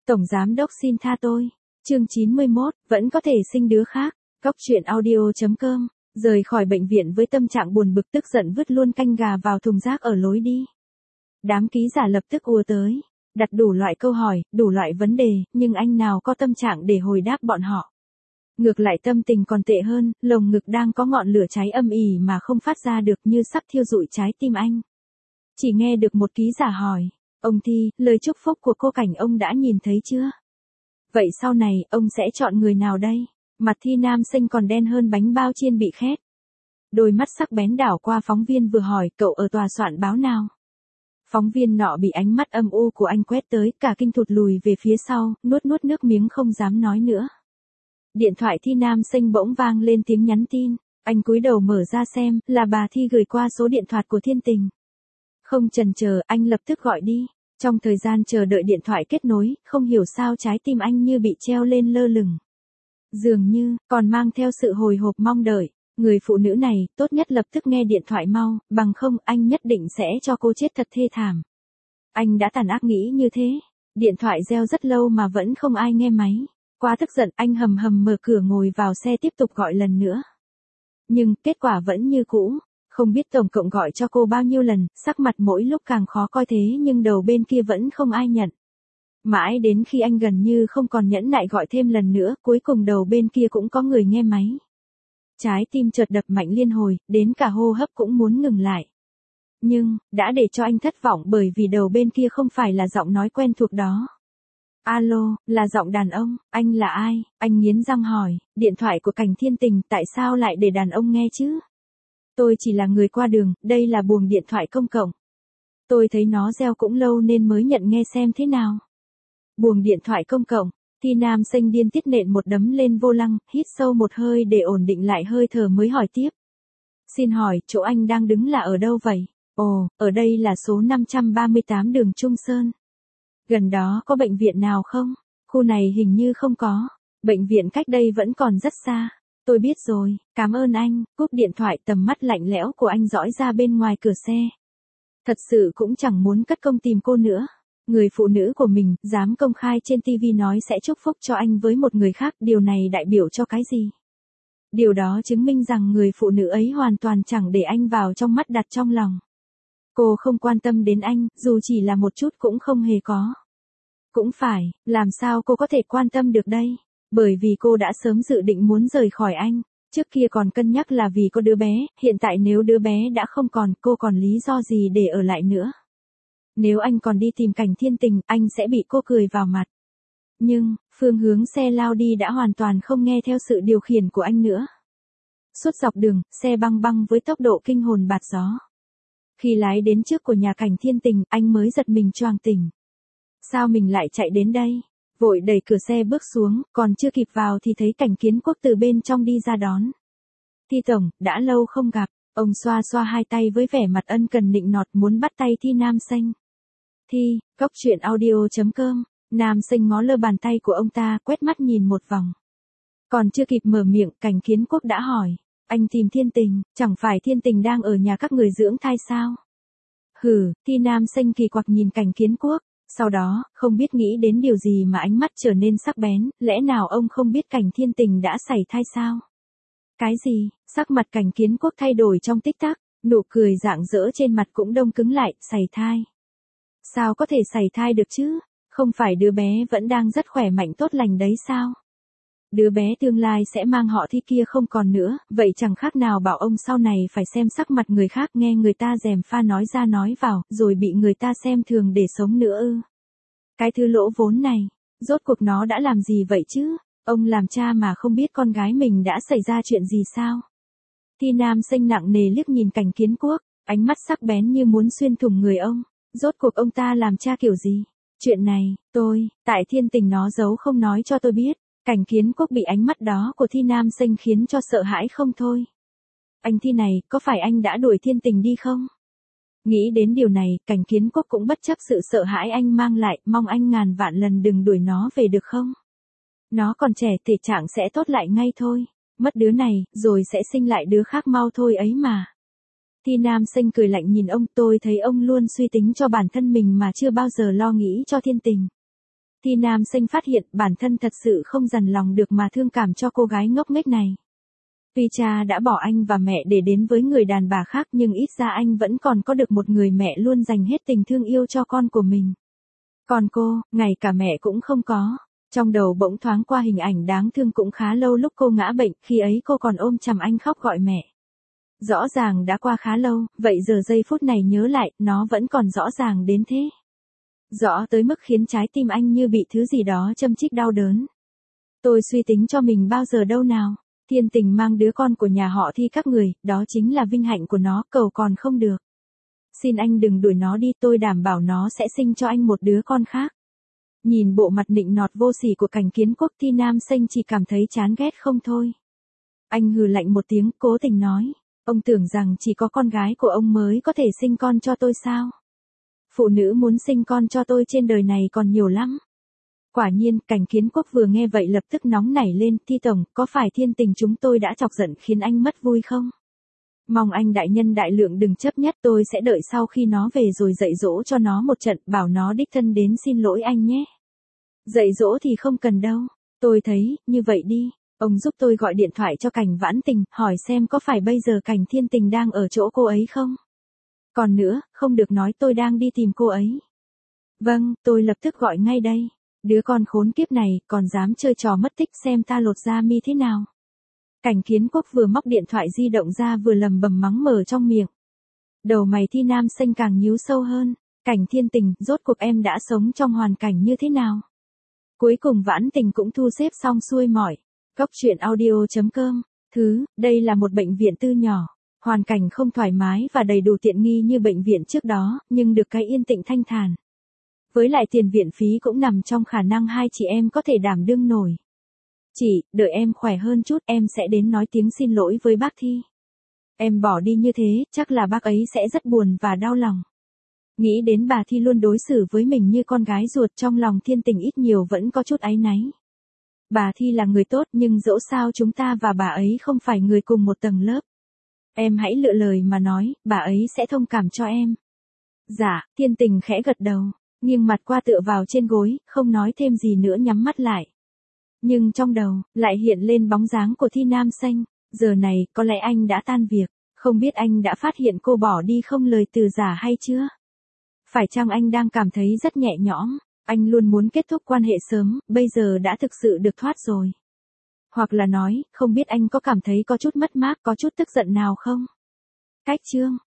Tổng giám đốc xin tha tôi. Chương 91, vẫn có thể sinh đứa khác. Cóc truyện audio.com. Rời khỏi bệnh viện với tâm trạng buồn bực tức giận vứt luôn canh gà vào thùng rác ở lối đi. Đám ký giả lập tức ùa tới, đặt đủ loại câu hỏi, đủ loại vấn đề, nhưng anh nào có tâm trạng để hồi đáp bọn họ. Ngược lại tâm tình còn tệ hơn, lồng ngực đang có ngọn lửa cháy âm ỉ mà không phát ra được như sắp thiêu rụi trái tim anh. Chỉ nghe được một ký giả hỏi, ông Thi, lời chúc phúc của cô Cảnh ông đã nhìn thấy chưa? Vậy sau này, ông sẽ chọn người nào đây? Mặt Thi nam sinh còn đen hơn bánh bao chiên bị khét. Đôi mắt sắc bén đảo qua phóng viên vừa hỏi, cậu ở tòa soạn báo nào? Phóng viên nọ bị ánh mắt âm u của anh quét tới, cả kinh thụt lùi về phía sau, nuốt nước miếng không dám nói nữa. Điện thoại Thi nam sinh bỗng vang lên tiếng nhắn tin, anh cúi đầu mở ra xem, là bà Thi gửi qua số điện thoại của Thiên Tình. Không chần chờ, anh lập tức gọi đi. Trong thời gian chờ đợi điện thoại kết nối, không hiểu sao trái tim anh như bị treo lên lơ lửng. Dường như, còn mang theo sự hồi hộp mong đợi. Người phụ nữ này, tốt nhất lập tức nghe điện thoại mau, bằng không anh nhất định sẽ cho cô chết thật thê thảm. Anh đã tàn ác nghĩ như thế. Điện thoại reo rất lâu mà vẫn không ai nghe máy. Quá tức giận, anh hầm hầm mở cửa ngồi vào xe tiếp tục gọi lần nữa. Nhưng, kết quả vẫn như cũ. Không biết tổng cộng gọi cho cô bao nhiêu lần, sắc mặt mỗi lúc càng khó coi thế nhưng đầu bên kia vẫn không ai nhận. Mãi đến khi anh gần như không còn nhẫn nại gọi thêm lần nữa, cuối cùng đầu bên kia cũng có người nghe máy. Trái tim chợt đập mạnh liên hồi, đến cả hô hấp cũng muốn ngừng lại. Nhưng, đã để cho anh thất vọng bởi vì đầu bên kia không phải là giọng nói quen thuộc đó. Alo, là giọng đàn ông, anh là ai? Anh nghiến răng hỏi, điện thoại của Cảnh Thiên Tình tại sao lại để đàn ông nghe chứ? Tôi chỉ là người qua đường, đây là buồng điện thoại công cộng. Tôi thấy nó reo cũng lâu nên mới nhận nghe xem thế nào. Buồng điện thoại công cộng, Thi nam sinh điên tiết nện một đấm lên vô lăng, hít sâu một hơi để ổn định lại hơi thở mới hỏi tiếp. Xin hỏi, chỗ anh đang đứng là ở đâu vậy? Ồ, ở đây là số 538 đường Trung Sơn. Gần đó có bệnh viện nào không? Khu này hình như không có. Bệnh viện cách đây vẫn còn rất xa. Tôi biết rồi, cảm ơn anh. Cúp điện thoại, tầm mắt lạnh lẽo của anh dõi ra bên ngoài cửa xe. Thật sự cũng chẳng muốn cất công tìm cô nữa. Người phụ nữ của mình, dám công khai trên TV nói sẽ chúc phúc cho anh với một người khác, điều này đại biểu cho cái gì? Điều đó chứng minh rằng người phụ nữ ấy hoàn toàn chẳng để anh vào trong mắt đặt trong lòng. Cô không quan tâm đến anh, dù chỉ là một chút cũng không hề có. Cũng phải, làm sao cô có thể quan tâm được đây? Bởi vì cô đã sớm dự định muốn rời khỏi anh. Trước kia còn cân nhắc là vì có đứa bé, hiện tại nếu đứa bé đã không còn, cô còn lý do gì để ở lại nữa? Nếu anh còn đi tìm Cảnh Thiên Tình, anh sẽ bị cô cười vào mặt. Nhưng, phương hướng xe lao đi đã hoàn toàn không nghe theo sự điều khiển của anh nữa. Suốt dọc đường, xe băng băng với tốc độ kinh hồn bạt gió. Khi lái đến trước của nhà Cảnh Thiên Tình, anh mới giật mình choàng tỉnh. Sao mình lại chạy đến đây? Vội đẩy cửa xe bước xuống, còn chưa kịp vào thì thấy Cảnh Kiến Quốc từ bên trong đi ra đón. Thi tổng, đã lâu không gặp. Ông xoa xoa hai tay với vẻ mặt ân cần nịnh nọt muốn bắt tay Thi nam sinh. Thi, cóc truyện audio.com. Nam sinh ngó lơ bàn tay của ông ta, quét mắt nhìn một vòng. Còn chưa kịp mở miệng, Cảnh Kiến Quốc đã hỏi. Anh tìm Thiên Tình, chẳng phải Thiên Tình đang ở nhà các người dưỡng thai sao? Hừ, Thi nam sinh kỳ quặc nhìn Cảnh Kiến Quốc. Sau đó, không biết nghĩ đến điều gì mà ánh mắt trở nên sắc bén, lẽ nào ông không biết Cảnh Thiên Tình đã sảy thai sao? Cái gì? Sắc mặt Cảnh Kiến Quốc thay đổi trong tích tắc, nụ cười rạng rỡ trên mặt cũng đông cứng lại, sảy thai. Sao có thể sảy thai được chứ? Không phải đứa bé vẫn đang rất khỏe mạnh tốt lành đấy sao? Đứa bé tương lai sẽ mang họ Thi kia không còn nữa, vậy chẳng khác nào bảo ông sau này phải xem sắc mặt người khác, nghe người ta gièm pha nói ra nói vào, rồi bị người ta xem thường để sống nữa ư? Cái thứ lỗ vốn này, rốt cuộc nó đã làm gì vậy chứ? Ông làm cha mà không biết con gái mình đã xảy ra chuyện gì sao? Thi nam sinh nặng nề liếc nhìn Cảnh Kiến Quốc, ánh mắt sắc bén như muốn xuyên thủng người ông. Rốt cuộc ông ta làm cha kiểu gì? Chuyện này, tại Thiên Tình nó giấu không nói cho tôi biết. Cảnh Kiến Quốc bị ánh mắt đó của Thi nam sinh khiến cho sợ hãi không thôi. Anh Thi này, có phải anh đã đuổi Thiên Tình đi không? Nghĩ đến điều này, Cảnh Kiến Quốc cũng bất chấp sự sợ hãi anh mang lại, mong anh ngàn vạn lần đừng đuổi nó về được không? Nó còn trẻ, thể trạng sẽ tốt lại ngay thôi. Mất đứa này, rồi sẽ sinh lại đứa khác mau thôi ấy mà. Thi nam sinh cười lạnh nhìn ông, tôi thấy ông luôn suy tính cho bản thân mình mà chưa bao giờ lo nghĩ cho Thiên Tình. Thi Nam Sinh phát hiện bản thân thật sự không dằn lòng được mà thương cảm cho cô gái ngốc nghếch này. Tuy cha đã bỏ anh và mẹ để đến với người đàn bà khác nhưng ít ra anh vẫn còn có được một người mẹ luôn dành hết tình thương yêu cho con của mình. Còn cô, ngay cả mẹ cũng không có. Trong đầu bỗng thoáng qua hình ảnh đáng thương cũng khá lâu lúc cô ngã bệnh, khi ấy cô còn ôm chầm anh khóc gọi mẹ. Rõ ràng đã qua khá lâu, vậy giờ giây phút này nhớ lại, nó vẫn còn rõ ràng đến thế. Rõ tới mức khiến trái tim anh như bị thứ gì đó châm chích đau đớn. Tôi suy tính cho mình bao giờ đâu nào. Thiên Tình mang đứa con của nhà họ Thi các người, đó chính là vinh hạnh của nó, cầu còn không được. Xin anh đừng đuổi nó đi, tôi đảm bảo nó sẽ sinh cho anh một đứa con khác. Nhìn bộ mặt nịnh nọt vô sỉ của Cảnh Kiến Quốc, Thi Nam Sinh chỉ cảm thấy chán ghét không thôi. Anh hừ lạnh một tiếng, cố tình nói, ông tưởng rằng chỉ có con gái của ông mới có thể sinh con cho tôi sao? Phụ nữ muốn sinh con cho tôi trên đời này còn nhiều lắm. Quả nhiên, Cảnh Kiến Quốc vừa nghe vậy lập tức nóng nảy lên, Thi tổng, có phải Thiên Tình chúng tôi đã chọc giận khiến anh mất vui không? Mong anh đại nhân đại lượng đừng chấp nhất, tôi sẽ đợi sau khi nó về rồi dạy dỗ cho nó một trận, bảo nó đích thân đến xin lỗi anh nhé. Dạy dỗ thì không cần đâu, tôi thấy, như vậy đi, ông giúp tôi gọi điện thoại cho Cảnh Vãn Tình, hỏi xem có phải bây giờ Cảnh Thiên Tình đang ở chỗ cô ấy không? Còn nữa, không được nói tôi đang đi tìm cô ấy. Vâng, tôi lập tức gọi ngay đây. Đứa con khốn kiếp này, còn dám chơi trò mất tích xem ta lột da mi thế nào. Cảnh Kiến Quốc vừa móc điện thoại di động ra vừa lầm bầm mắng mờ trong miệng. Đầu mày Thi Nam Sinh càng nhíu sâu hơn. Cảnh Thiên Tình, rốt cuộc em đã sống trong hoàn cảnh như thế nào? Cuối cùng Vãn Tình cũng thu xếp xong xuôi mọi. Góc truyện audio.com. Đây là một bệnh viện tư nhỏ. Hoàn cảnh không thoải mái và đầy đủ tiện nghi như bệnh viện trước đó, nhưng được cái yên tĩnh thanh thản. Với lại tiền viện phí cũng nằm trong khả năng hai chị em có thể đảm đương nổi. Chị, đợi em khỏe hơn chút em sẽ đến nói tiếng xin lỗi với bác Thi. Em bỏ đi như thế, chắc là bác ấy sẽ rất buồn và đau lòng. Nghĩ đến bà Thi luôn đối xử với mình như con gái ruột, trong lòng Thiên Tình ít nhiều vẫn có chút áy náy. Bà Thi là người tốt nhưng dẫu sao chúng ta và bà ấy không phải người cùng một tầng lớp. Em hãy lựa lời mà nói, bà ấy sẽ thông cảm cho em. Dạ, Thiên Tình khẽ gật đầu, nghiêng mặt qua tựa vào trên gối, không nói thêm gì nữa nhắm mắt lại. Nhưng trong đầu, lại hiện lên bóng dáng của Thi Nam Sinh, giờ này, có lẽ anh đã tan việc, không biết anh đã phát hiện cô bỏ đi không lời từ giả hay chưa? Phải chăng anh đang cảm thấy rất nhẹ nhõm, anh luôn muốn kết thúc quan hệ sớm, bây giờ đã thực sự được thoát rồi. Hoặc là nói, không biết anh có cảm thấy có chút mất mát, có chút tức giận nào không? Cách chương